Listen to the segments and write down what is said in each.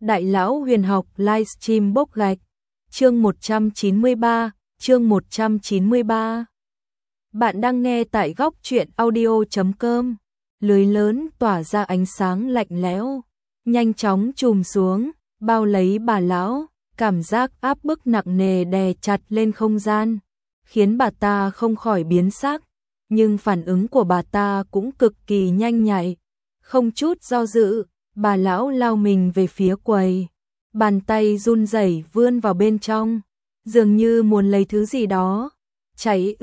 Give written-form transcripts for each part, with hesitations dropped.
Đại lão huyền học livestream bốc gạch. Chương 193. Bạn đang nghe tại góc truyện audio.com. Lưới lớn tỏa ra ánh sáng lạnh lẽo, nhanh chóng trùm xuống, bao lấy bà lão, cảm giác áp bức nặng nề đè chặt lên không gian, khiến bà ta không khỏi biến sắc, nhưng phản ứng của bà ta cũng cực kỳ nhanh nhạy, không chút do dự, bà lão lao mình về phía quầy, bàn tay run rẩy vươn vào bên trong, dường như muốn lấy thứ gì đó. Cháy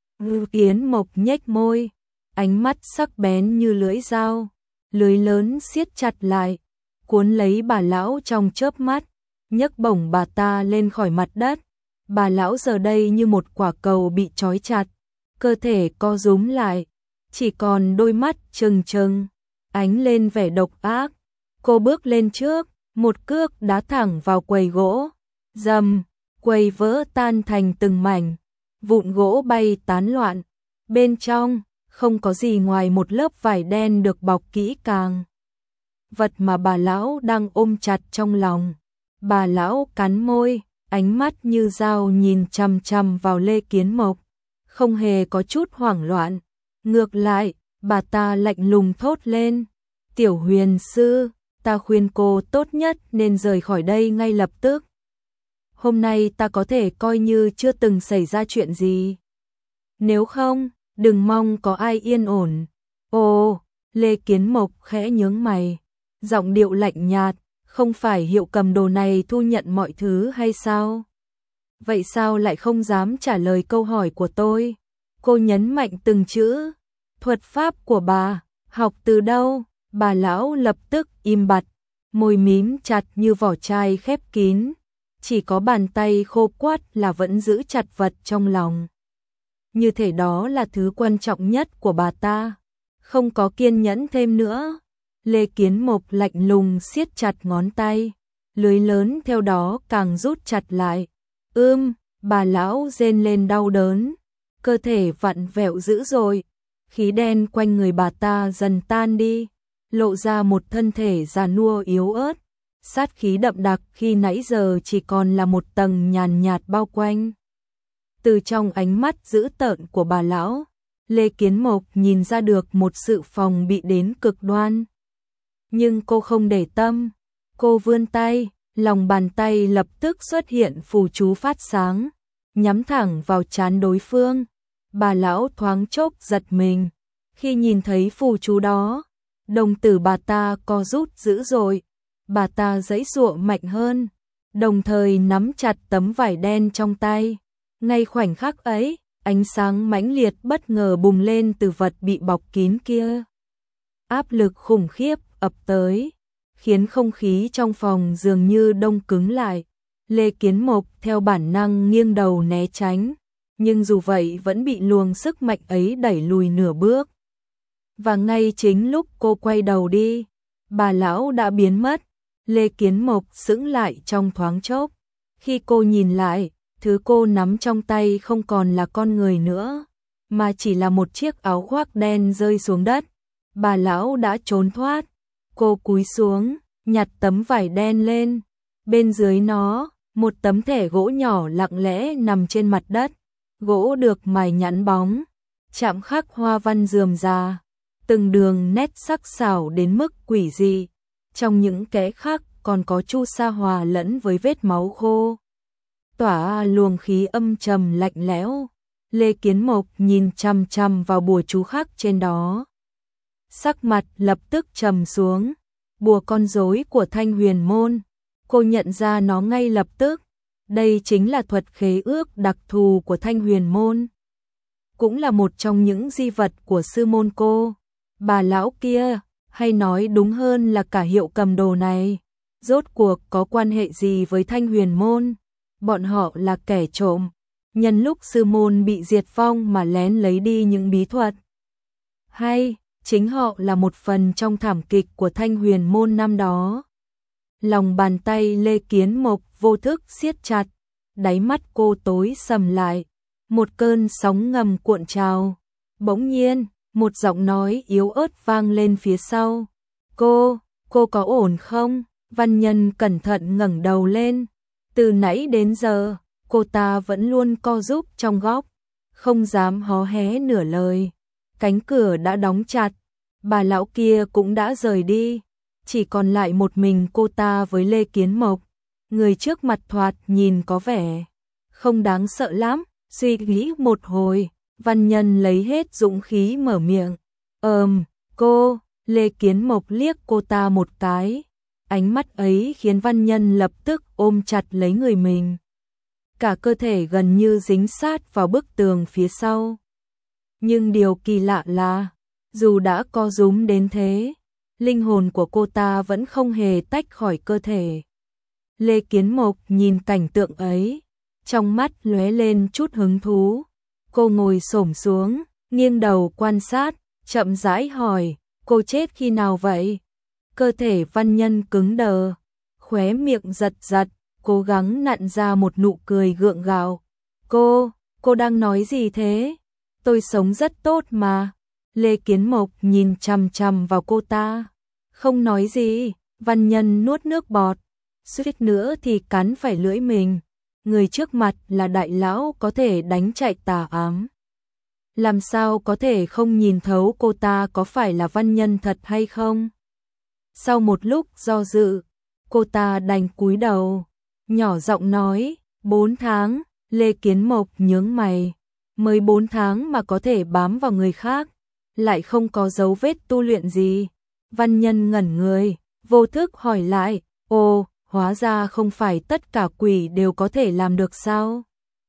Yến Mộc nhếch môi, ánh mắt sắc bén như lưỡi dao, lưới lớn siết chặt lại, cuốn lấy bà lão trong chớp mắt, nhấc bổng bà ta lên khỏi mặt đất. Bà lão giờ đây như một quả cầu bị trói chặt, cơ thể co rúm lại, chỉ còn đôi mắt trừng trừng, ánh lên vẻ độc ác. Cô bước lên trước, một cước đá thẳng vào quầy gỗ, rầm, quầy vỡ tan thành từng mảnh, vụn gỗ bay tán loạn, bên trong không có gì ngoài một lớp vải đen được bọc kỹ càng. Vật mà bà lão đang ôm chặt trong lòng. Bà lão cắn môi, ánh mắt như dao nhìn chằm chằm vào Lê Kiến Mộc, không hề có chút hoảng loạn. Ngược lại, bà ta lạnh lùng thốt lên, "Tiểu huyền sư, ta khuyên cô tốt nhất nên rời khỏi đây ngay lập tức. Hôm nay ta có thể coi như chưa từng xảy ra chuyện gì. Nếu không, đừng mong có ai yên ổn." Ồ, Lê Kiến Mộc khẽ nhướng mày, giọng điệu lạnh nhạt, "Không phải hiệu cầm đồ này thu nhận mọi thứ hay sao? Vậy sao lại không dám trả lời câu hỏi của tôi?" Cô nhấn mạnh từng chữ. "Thuật pháp của bà, học từ đâu?" Bà lão lập tức im bặt, môi mím chặt như vỏ chai khép kín, chỉ có bàn tay khô quắt là vẫn giữ chặt vật trong lòng. Như thể đó là thứ quan trọng nhất của bà ta. Không có kiên nhẫn thêm nữa. Lê Kiến Mộc lạnh lùng siết chặt ngón tay, lưới lớn theo đó càng rút chặt lại. Bà lão rên lên đau đớn, cơ thể vặn vẹo dữ dội, khí đen quanh người bà ta dần tan đi, lộ ra một thân thể già nua yếu ớt, sát khí đậm đặc khi nãy giờ chỉ còn là một tầng nhàn nhạt bao quanh. Từ trong ánh mắt dữ tợn của bà lão, Lê Kiến Mộc nhìn ra được một sự phòng bị đến cực đoan. Nhưng cô không để tâm, cô vươn tay, lòng bàn tay lập tức xuất hiện phù chú phát sáng, nhắm thẳng vào trán đối phương. Bà lão thoáng chốc giật mình, khi nhìn thấy phù chú đó, đồng tử bà ta co rút dữ dội, bà ta giãy giụa mạnh hơn, đồng thời nắm chặt tấm vải đen trong tay. Ngay khoảnh khắc ấy, ánh sáng mãnh liệt bất ngờ bùng lên từ vật bị bọc kín kia. Áp lực khủng khiếp ập tới, khiến không khí trong phòng dường như đông cứng lại. Lê Kiến Mộc theo bản năng nghiêng đầu né tránh, nhưng dù vậy vẫn bị luồng sức mạnh ấy đẩy lùi nửa bước. Và ngay chính lúc cô quay đầu đi, bà lão đã biến mất. Lê Kiến Mộc sững lại trong thoáng chốc. Khi cô nhìn lại, thứ cô nắm trong tay không còn là con người nữa, mà chỉ là một chiếc áo khoác đen rơi xuống đất. Bà lão đã trốn thoát. Cô cúi xuống, nhặt tấm vải đen lên. Bên dưới nó, một tấm thẻ gỗ nhỏ lặng lẽ nằm trên mặt đất. Gỗ được mài nhẵn bóng, chạm khắc hoa văn rườm rà, từng đường nét sắc sảo đến mức quỷ dị. Trong những kẽ khắc còn có chu sa hòa lẫn với vết máu khô, tỏa luồng khí âm trầm lạnh lẽo. Lê Kiến Mộc nhìn chằm chằm vào bùa chú khắc trên đó, sắc mặt lập tức trầm xuống. Bùa con rối của Thanh Huyền môn, cô nhận ra nó ngay lập tức. Đây chính là thuật khế ước đặc thù của Thanh Huyền môn, cũng là một trong những di vật của sư môn cô. Bà lão kia, hay nói đúng hơn là cả hiệu cầm đồ này, rốt cuộc có quan hệ gì với Thanh Huyền môn? Bọn họ là kẻ trộm, nhân lúc sư môn bị diệt vong mà lén lấy đi những bí thuật. Hay chính họ là một phần trong thảm kịch của Thanh Huyền môn năm đó? Lòng bàn tay Lê Kiến Mộc vô thức siết chặt, đáy mắt cô tối sầm lại, một cơn sóng ngầm cuộn trào. Bỗng nhiên, một giọng nói yếu ớt vang lên phía sau. Cô có ổn không?" Văn Nhân cẩn thận ngẩng đầu lên. Từ nãy đến giờ, cô ta vẫn luôn co rúm trong góc, không dám hó hé nửa lời. Cánh cửa đã đóng chặt, bà lão kia cũng đã rời đi, chỉ còn lại một mình cô ta với Lê Kiến Mộc. Người trước mặt thoạt nhìn có vẻ không đáng sợ lắm, suy nghĩ một hồi, Văn Nhân lấy hết dũng khí mở miệng. Cô, Lê Kiến Mộc liếc cô ta một cái. Ánh mắt ấy khiến Văn Nhân lập tức ôm chặt lấy người mình. Cả cơ thể gần như dính sát vào bức tường phía sau. Nhưng điều kỳ lạ là, dù đã co rúm đến thế, linh hồn của cô ta vẫn không hề tách khỏi cơ thể. Lê Kiến Mộc nhìn cảnh tượng ấy, trong mắt lóe lên chút hứng thú. Cô ngồi xổm xuống, nghiêng đầu quan sát, chậm rãi hỏi, cô chết khi nào vậy? Cơ thể Văn Nhân cứng đờ, khóe miệng giật giật, cố gắng nặn ra một nụ cười gượng gạo. Cô đang nói gì thế? Tôi sống rất tốt mà. Lê Kiến Mộc nhìn chằm chằm vào cô ta. Không nói gì, Văn Nhân nuốt nước bọt. Suýt nữa thì cắn phải lưỡi mình. Người trước mặt là đại lão có thể đánh chạy tà ám. Làm sao có thể không nhìn thấu cô ta có phải là Văn Nhân thật hay không? Sau một lúc do dự, cô ta đành cúi đầu, nhỏ giọng nói, 4 tháng, Lê Kiến Mộc nhướng mày, mới 4 tháng mà có thể bám vào người khác, lại không có dấu vết tu luyện gì. Văn Nhân ngẩn người, vô thức hỏi lại, hóa ra không phải tất cả quỷ đều có thể làm được sao?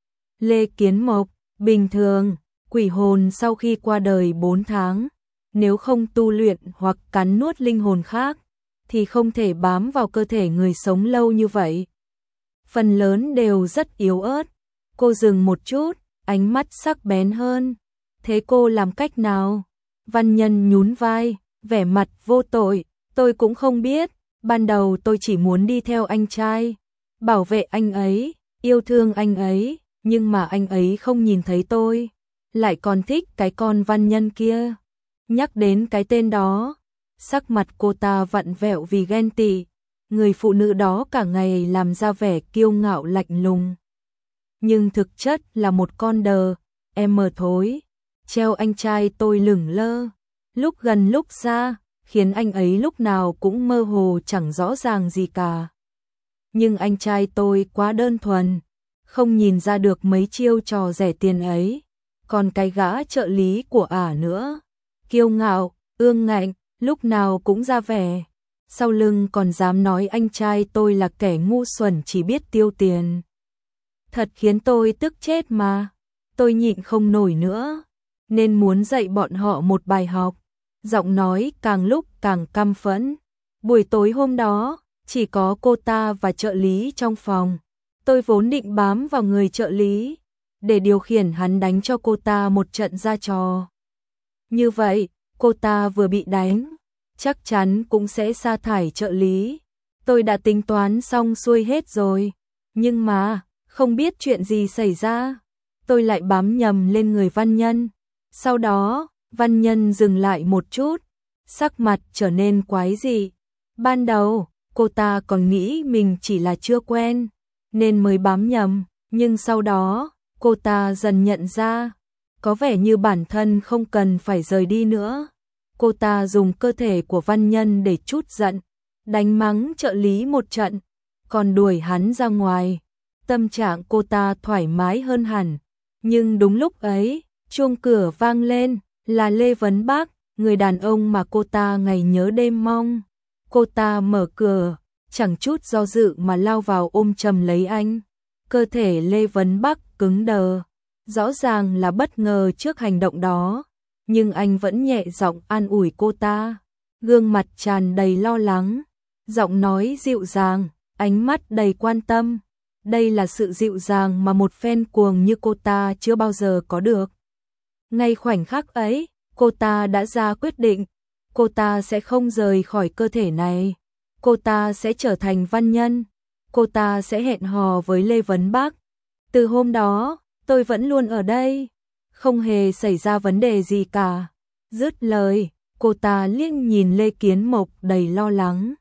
Lê Kiến Mộc, bình thường, quỷ hồn sau khi qua đời 4 tháng, nếu không tu luyện hoặc cắn nuốt linh hồn khác, thì không thể bám vào cơ thể người sống lâu như vậy. Phần lớn đều rất yếu ớt. Cô dừng một chút, ánh mắt sắc bén hơn. Thế cô làm cách nào? Văn Nhân nhún vai, vẻ mặt vô tội. Tôi cũng không biết. Ban đầu tôi chỉ muốn đi theo anh trai, bảo vệ anh ấy, yêu thương anh ấy, nhưng mà anh ấy không nhìn thấy tôi, lại còn thích cái con Văn Nhân kia. Nhắc đến cái tên đó, sắc mặt cô ta vặn vẹo vì ghen tị. Người phụ nữ đó cả ngày làm ra vẻ kiêu ngạo lạnh lùng, nhưng thực chất là một con đờ, em mờ thối, treo anh trai tôi lửng lơ, lúc gần lúc xa, khiến anh ấy lúc nào cũng mơ hồ chẳng rõ ràng gì cả. Nhưng anh trai tôi quá đơn thuần, không nhìn ra được mấy chiêu trò rẻ tiền ấy. Còn cái gã trợ lý của ả nữa, kiêu ngạo, ương ngạnh, lúc nào cũng ra vẻ, sau lưng còn dám nói anh trai tôi là kẻ ngu xuẩn chỉ biết tiêu tiền. Thật khiến tôi tức chết mà. Tôi nhịn không nổi nữa, nên muốn dạy bọn họ một bài học. Giọng nói càng lúc càng căm phẫn. Buổi tối hôm đó, chỉ có cô ta và trợ lý trong phòng. Tôi vốn định bám vào người trợ lý, để điều khiển hắn đánh cho cô ta một trận ra trò. Như vậy, cô ta vừa bị đánh, chắc chắn cũng sẽ sa thải trợ lý. Tôi đã tính toán xong xuôi hết rồi, nhưng mà, không biết chuyện gì xảy ra, tôi lại bám nhầm lên người Văn Nhân. Sau đó, Văn Nhân dừng lại một chút, sắc mặt trở nên quái dị. Ban đầu, cô ta còn nghĩ mình chỉ là chưa quen, nên mới bám nhầm, nhưng sau đó, cô ta dần nhận ra, có vẻ như bản thân không cần phải rời đi nữa. Cô ta dùng cơ thể của Văn Nhân để trút giận, đánh mắng trợ lý một trận, còn đuổi hắn ra ngoài. Tâm trạng cô ta thoải mái hơn hẳn. Nhưng đúng lúc ấy, chuông cửa vang lên, là Lê Vấn Bác, người đàn ông mà cô ta ngày nhớ đêm mong. Cô ta mở cửa, chẳng chút do dự mà lao vào ôm chầm lấy anh. Cơ thể Lê Vấn Bác cứng đờ, rõ ràng là bất ngờ trước hành động đó, nhưng anh vẫn nhẹ giọng an ủi cô ta, gương mặt tràn đầy lo lắng, giọng nói dịu dàng, ánh mắt đầy quan tâm. Đây là sự dịu dàng mà một fan cuồng như cô ta chưa bao giờ có được. Ngay khoảnh khắc ấy, cô ta đã ra quyết định, cô ta sẽ không rời khỏi cơ thể này, cô ta sẽ trở thành Văn Nhân, cô ta sẽ hẹn hò với Lê Vấn Bác. Từ hôm đó, tôi vẫn luôn ở đây, không hề xảy ra vấn đề gì cả. Dứt lời, cô ta liếc nhìn Lê Kiến Mộc đầy lo lắng.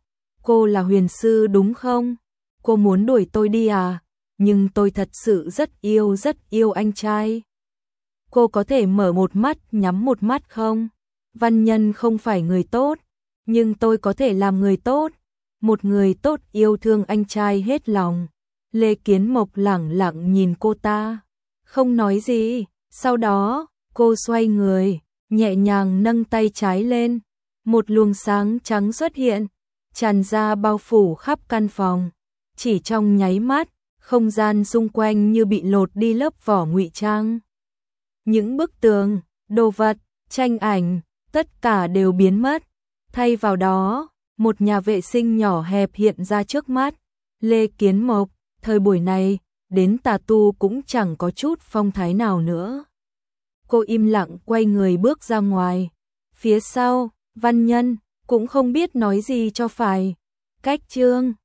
Cô là huyền sư đúng không? Cô muốn đuổi tôi đi à? Nhưng tôi thật sự rất yêu anh trai. Cô có thể mở một mắt nhắm một mắt không? Văn Nhân không phải người tốt, nhưng tôi có thể làm người tốt. Một người tốt yêu thương anh trai hết lòng. Lê Kiến Mộc lẳng lặng nhìn cô ta, không nói gì. Sau đó, cô xoay người, nhẹ nhàng nâng tay trái lên. Một luồng sáng trắng xuất hiện, tràn ra bao phủ khắp căn phòng. Chỉ trong nháy mắt, không gian xung quanh như bị lột đi lớp vỏ ngụy trang. Những bức tường, đồ vật, tranh ảnh, tất cả đều biến mất. Thay vào đó, một nhà vệ sinh nhỏ hẹp hiện ra trước mắt. Lê Kiến Mộc, thời buổi này, đến tà tu cũng chẳng có chút phong thái nào nữa. Cô im lặng quay người bước ra ngoài. Phía sau, Văn Nhân cũng không biết nói gì cho phải. Cách chương